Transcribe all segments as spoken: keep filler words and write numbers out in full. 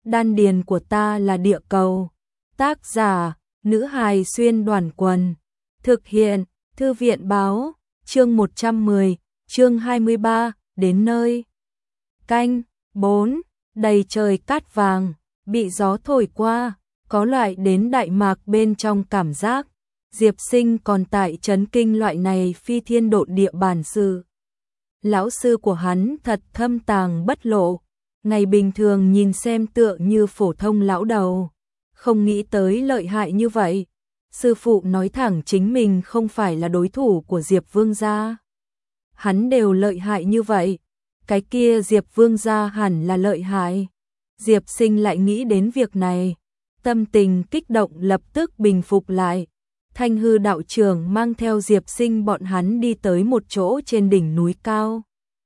đan điền của ta là địa cầu. Tác giả, nữ hài xuyên đoàn quần. Thực hiện, thư viện báo, chương một trăm mười, chương hai mươi ba, đến nơi. Canh, bốn, đầy trời cát vàng, bị gió thổi qua, có loại đến Đại Mạc bên trong cảm giác. Diệp Sinh còn tại chấn kinh loại này phi thiên độn địa bản sự. Lão sư của hắn thật thâm tàng bất lộ, ngày bình thường nhìn xem tựa như phổ thông lão đầu, không nghĩ tới lợi hại như vậy. Sư phụ nói thẳng chính mình không phải là đối thủ của Diệp Vương gia. Hắn đều lợi hại như vậy, cái kia Diệp Vương gia hẳn là lợi hại. Diệp Sinh lại nghĩ đến việc này, tâm tình kích động lập tức bình phục lại. Thanh Hư đạo trưởng mang theo Diệp Sinh bọn hắn đi tới một chỗ trên đỉnh núi cao.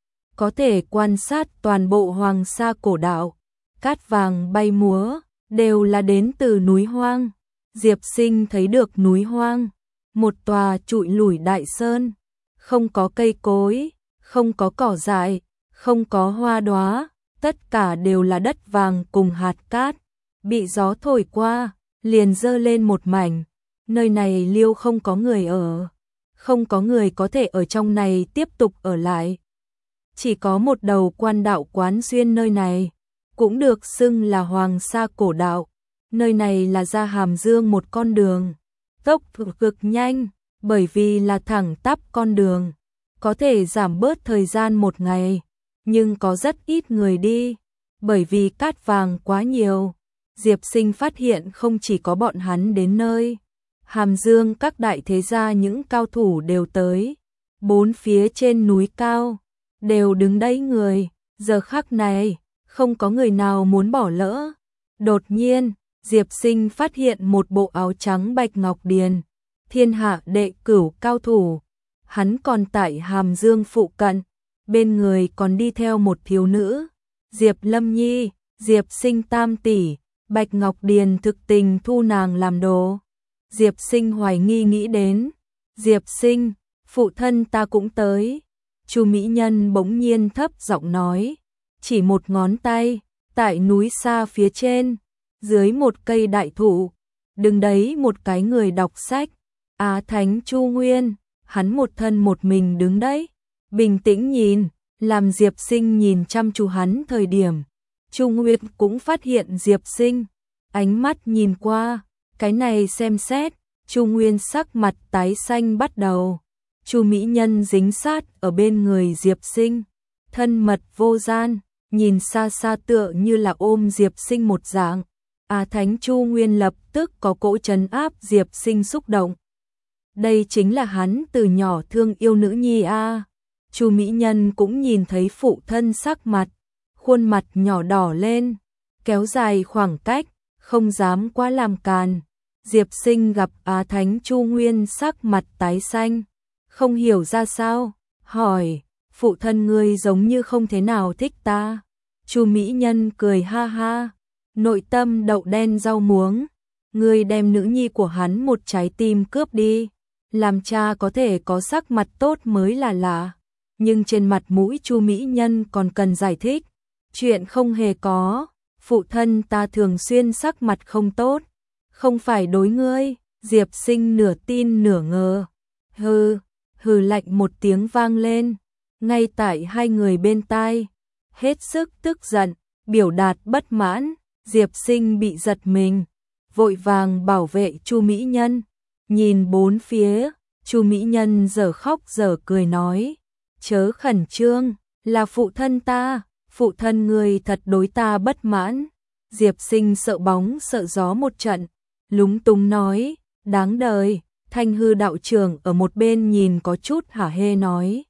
Có thể quan sát toàn bộ Hoàng Sa cổ đạo, cát vàng bay múa, đều là đến từ núi hoang. Diệp Sinh thấy được núi hoang, một tòa trụi lủi đại sơn, không có cây cối, không có cỏ dại, không có hoa đóa, tất cả đều là đất vàng cùng hạt cát, bị gió thổi qua, liền dơ lên một mảnh. Nơi này liêu không có người ở, không có người có thể ở trong này tiếp tục ở lại. Chỉ có một đầu quan đạo quán xuyên nơi này, cũng được xưng là Hoàng Sa cổ đạo. Nơi này là ra Hàm Dương một con đường, tốc độ cực nhanh, bởi vì là thẳng tắp con đường, có thể giảm bớt thời gian một ngày, nhưng có rất ít người đi, bởi vì cát vàng quá nhiều. Diệp Sinh phát hiện không chỉ có bọn hắn đến nơi, Hàm Dương các đại thế gia những cao thủ đều tới, bốn phía trên núi cao, đều đứng đấy người, giờ khắc này, không có người nào muốn bỏ lỡ. Đột nhiên, Diệp Sinh phát hiện một bộ áo trắng bạch ngọc điền, thiên hạ đệ cửu cao thủ, hắn còn tại Hàm Dương phụ cận, bên người còn đi theo một thiếu nữ, Diệp Lâm Nhi, Diệp Sinh tam tỷ, bạch ngọc điền thực tình thu nàng làm đồ. Diệp Sinh hoài nghi nghĩ đến, Diệp Sinh, phụ thân ta cũng tới. Chu mỹ nhân bỗng nhiên thấp giọng nói, chỉ một ngón tay, tại núi xa phía trên, dưới một cây đại thụ, đứng đấy một cái người đọc sách, Á Thánh Chu Nguyên, hắn một thân một mình đứng đấy, bình tĩnh nhìn, làm Diệp Sinh nhìn chăm chú hắn thời điểm, Chu Nguyên cũng phát hiện Diệp Sinh, ánh mắt nhìn qua, cái này xem xét, Chu Nguyên sắc mặt tái xanh bắt đầu. Chu mỹ nhân dính sát ở bên người Diệp Sinh, thân mật vô gian, nhìn xa xa tựa như là ôm Diệp Sinh một dạng. Á Thánh Chu Nguyên lập tức có cỗ trấn áp Diệp Sinh xúc động. Đây chính là hắn từ nhỏ thương yêu nữ nhi a. Chu mỹ nhân cũng nhìn thấy phụ thân sắc mặt, khuôn mặt nhỏ đỏ lên, kéo dài khoảng cách, không dám quá làm càn. Diệp Sinh gặp Á Thánh Chu Nguyên sắc mặt tái xanh, không hiểu ra sao, hỏi, phụ thân ngươi giống như không thế nào thích ta. Chu mỹ nhân cười ha ha, nội tâm đậu đen rau muống, ngươi đem nữ nhi của hắn một trái tim cướp đi, làm cha có thể có sắc mặt tốt mới là lạ. Nhưng trên mặt mũi Chu mỹ nhân còn cần giải thích, chuyện không hề có, phụ thân ta thường xuyên sắc mặt không tốt, không phải đối ngươi. Diệp Sinh nửa tin nửa ngờ, hừ, hừ lạnh một tiếng vang lên, ngay tại hai người bên tai, hết sức tức giận, biểu đạt bất mãn. Diệp Sinh bị giật mình, vội vàng bảo vệ Chu mỹ nhân, nhìn bốn phía, Chu mỹ nhân giờ khóc giờ cười nói, chớ khẩn trương, là phụ thân ta, phụ thân người thật đối ta bất mãn. Diệp Sinh sợ bóng sợ gió một trận, lúng túng nói, đáng đời. Thanh Hư đạo trưởng ở một bên nhìn có chút hả hê nói,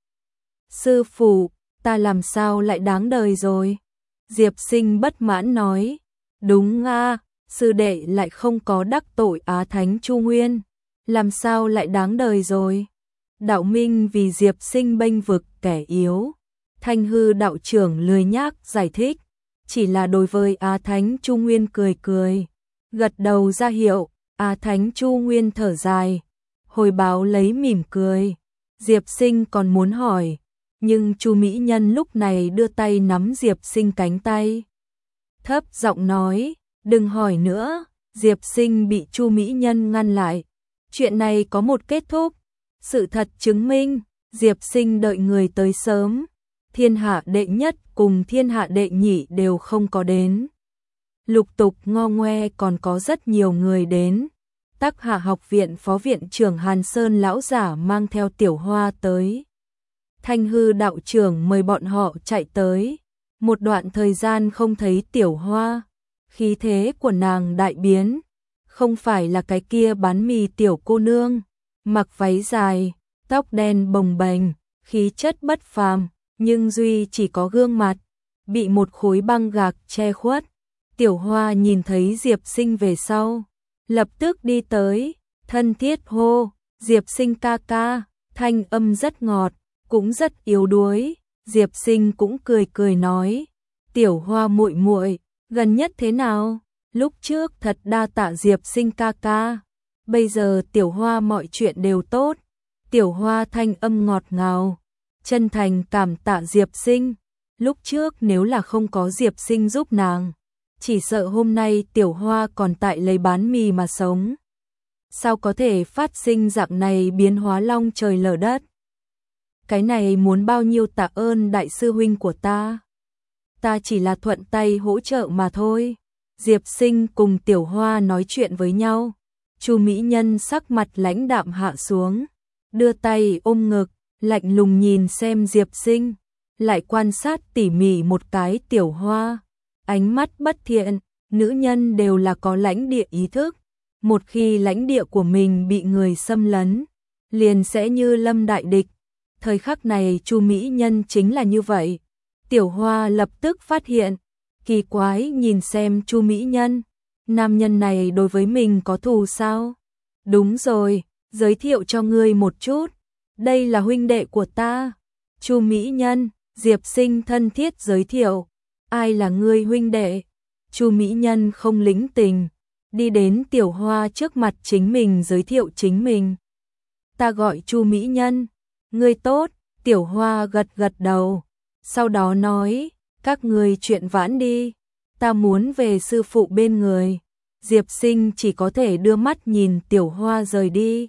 sư phụ, ta làm sao lại đáng đời rồi? Diệp Sinh bất mãn nói, đúng a, sư đệ lại không có đắc tội Á Thánh Chu Nguyên, làm sao lại đáng đời rồi? Đạo minh vì Diệp Sinh bênh vực kẻ yếu, Thanh Hư đạo trưởng lười nhác giải thích, chỉ là đối với Á Thánh Chu Nguyên cười cười, gật đầu ra hiệu. Á Thánh Chu Nguyên thở dài, hồi báo lấy mỉm cười. Diệp Sinh còn muốn hỏi, nhưng Chu mỹ nhân lúc này đưa tay nắm Diệp Sinh cánh tay, thấp giọng nói, đừng hỏi nữa. Diệp Sinh bị Chu Mỹ Nhân ngăn lại. Chuyện này có một kết thúc. Sự thật chứng minh, Diệp Sinh đợi người tới sớm. Thiên hạ đệ nhất cùng thiên hạ đệ nhị đều không có đến. Lục tục ngo ngoe còn có rất nhiều người đến. Tắc Hạ học viện phó viện trưởng Hàn Sơn lão giả mang theo Tiểu Hoa tới. Thanh Hư đạo trưởng mời bọn họ chạy tới. Một đoạn thời gian không thấy Tiểu Hoa, khí thế của nàng đại biến, không phải là cái kia bán mì tiểu cô nương, mặc váy dài, tóc đen bồng bềnh, khí chất bất phàm, nhưng duy chỉ có gương mặt bị một khối băng gạc che khuất. Tiểu Hoa nhìn thấy Diệp Sinh về sau, lập tức đi tới, thân thiết hô, Diệp Sinh ca ca, thanh âm rất ngọt, cũng rất yếu đuối. Diệp Sinh cũng cười cười nói, Tiểu Hoa muội muội, gần nhất thế nào? Lúc trước thật đa tạ Diệp Sinh ca ca, bây giờ Tiểu Hoa mọi chuyện đều tốt. Tiểu Hoa thanh âm ngọt ngào, chân thành cảm tạ Diệp Sinh. Lúc trước nếu là không có Diệp Sinh giúp nàng, chỉ sợ hôm nay Tiểu Hoa còn tại lấy bán mì mà sống. Sao có thể phát sinh dạng này biến hóa long trời lở đất? Cái này muốn bao nhiêu tạ ơn đại sư huynh của ta. Ta chỉ là thuận tay hỗ trợ mà thôi. Diệp Sinh cùng Tiểu Hoa nói chuyện với nhau. Chu Mỹ Nhân sắc mặt lãnh đạm hạ xuống, đưa tay ôm ngực, lạnh lùng nhìn xem Diệp Sinh, lại quan sát tỉ mỉ một cái Tiểu Hoa. Ánh mắt bất thiện, nữ nhân đều là có lãnh địa ý thức. Một khi lãnh địa của mình bị người xâm lấn, liền sẽ như lâm đại địch. Thời khắc này Chu Mỹ Nhân chính là như vậy. Tiểu Hoa lập tức phát hiện, kỳ quái nhìn xem Chu Mỹ Nhân, nam nhân này đối với mình có thù sao? Đúng rồi, giới thiệu cho ngươi một chút, đây là huynh đệ của ta. Chu Mỹ Nhân, Diệp Sinh thân thiết giới thiệu, ai là ngươi huynh đệ? Chu Mỹ Nhân không lĩnh tình, đi đến Tiểu Hoa trước mặt chính mình giới thiệu chính mình. Ta gọi Chu Mỹ Nhân. Ngươi tốt. Tiểu Hoa gật gật đầu, sau đó nói, các ngươi chuyện vãn đi, ta muốn về sư phụ bên người. Diệp Sinh chỉ có thể đưa mắt nhìn Tiểu Hoa rời đi.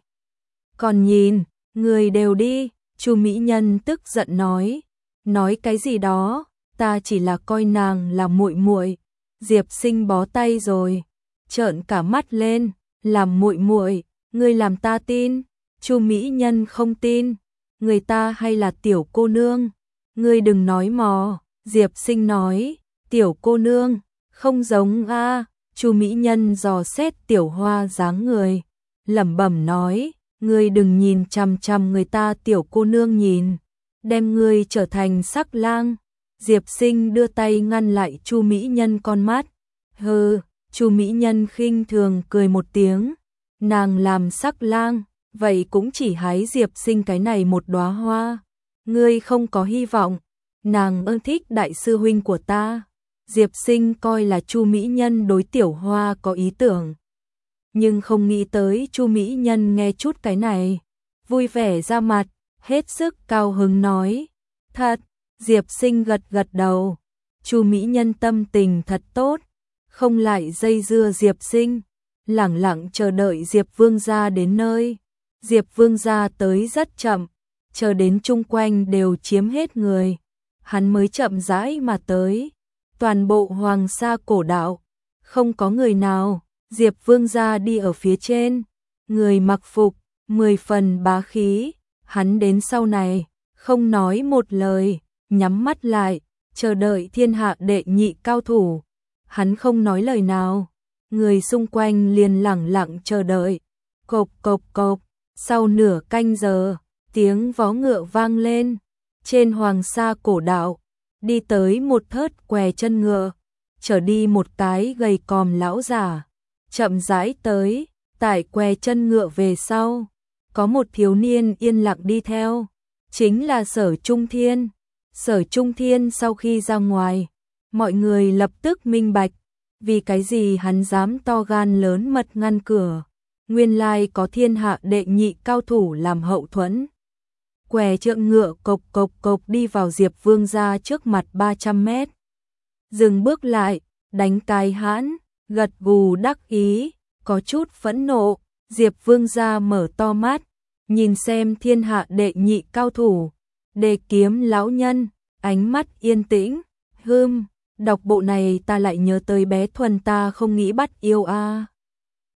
Còn nhìn, người đều đi. Chu Mỹ Nhân tức giận nói, nói cái gì đó, ta chỉ là coi nàng là muội muội. Diệp Sinh bó tay rồi, trợn cả mắt lên, làm muội muội, ngươi làm ta tin? Chu Mỹ Nhân không tin, người ta hay là tiểu cô nương, ngươi đừng nói mò. Diệp Sinh nói, tiểu cô nương, không giống a. Chu Mỹ Nhân dò xét Tiểu Hoa dáng người, lẩm bẩm nói, ngươi đừng nhìn chằm chằm người ta tiểu cô nương nhìn, đem ngươi trở thành sắc lang. Diệp Sinh đưa tay ngăn lại Chu Mỹ Nhân con mắt. Hừ. Chu Mỹ Nhân khinh thường cười một tiếng, nàng làm sắc lang, vậy cũng chỉ hái Diệp Sinh cái này một đóa hoa. Ngươi không có hy vọng, nàng ơn thích đại sư huynh của ta. Diệp Sinh coi là Chu Mỹ Nhân đối Tiểu Hoa có ý tưởng, nhưng không nghĩ tới Chu Mỹ Nhân nghe chút cái này, vui vẻ ra mặt, hết sức cao hứng nói, thật. Diệp Sinh gật gật đầu, Chu Mỹ Nhân tâm tình thật tốt, không lại dây dưa Diệp Sinh, lẳng lặng chờ đợi Diệp Vương gia đến nơi. Diệp Vương gia tới rất chậm, chờ đến chung quanh đều chiếm hết người, hắn mới chậm rãi mà tới. Toàn bộ Hoàng Sa cổ đạo, không có người nào, Diệp Vương gia đi ở phía trên, người mặc phục, mười phần bá khí, hắn đến sau này, không nói một lời, nhắm mắt lại, chờ đợi thiên hạ đệ nhị cao thủ. Hắn không nói lời nào, người xung quanh liền lẳng lặng chờ đợi. Cộp cộp cộp, sau nửa canh giờ, tiếng vó ngựa vang lên, trên Hoàng Sa cổ đạo, đi tới một thớt què chân ngựa, chở đi một cái gầy còm lão giả, chậm rãi tới, tại què chân ngựa về sau, có một thiếu niên yên lặng đi theo, chính là Sở Trung Thiên. Sở Trung Thiên sau khi ra ngoài, mọi người lập tức minh bạch, vì cái gì hắn dám to gan lớn mật ngăn cửa, nguyên lai có thiên hạ đệ nhị cao thủ làm hậu thuẫn. Què trượng ngựa cộc cộc cộc đi vào Diệp Vương gia trước mặt ba trăm mét. Dừng bước lại, đánh cái hãn, gật gù đắc ý, có chút phẫn nộ. Diệp Vương gia mở to mắt, nhìn xem thiên hạ đệ nhị cao thủ, Đề Kiếm lão nhân, ánh mắt yên tĩnh. Hừm, đọc bộ này ta lại nhớ tới bé Thuần, ta không nghĩ bắt yêu a.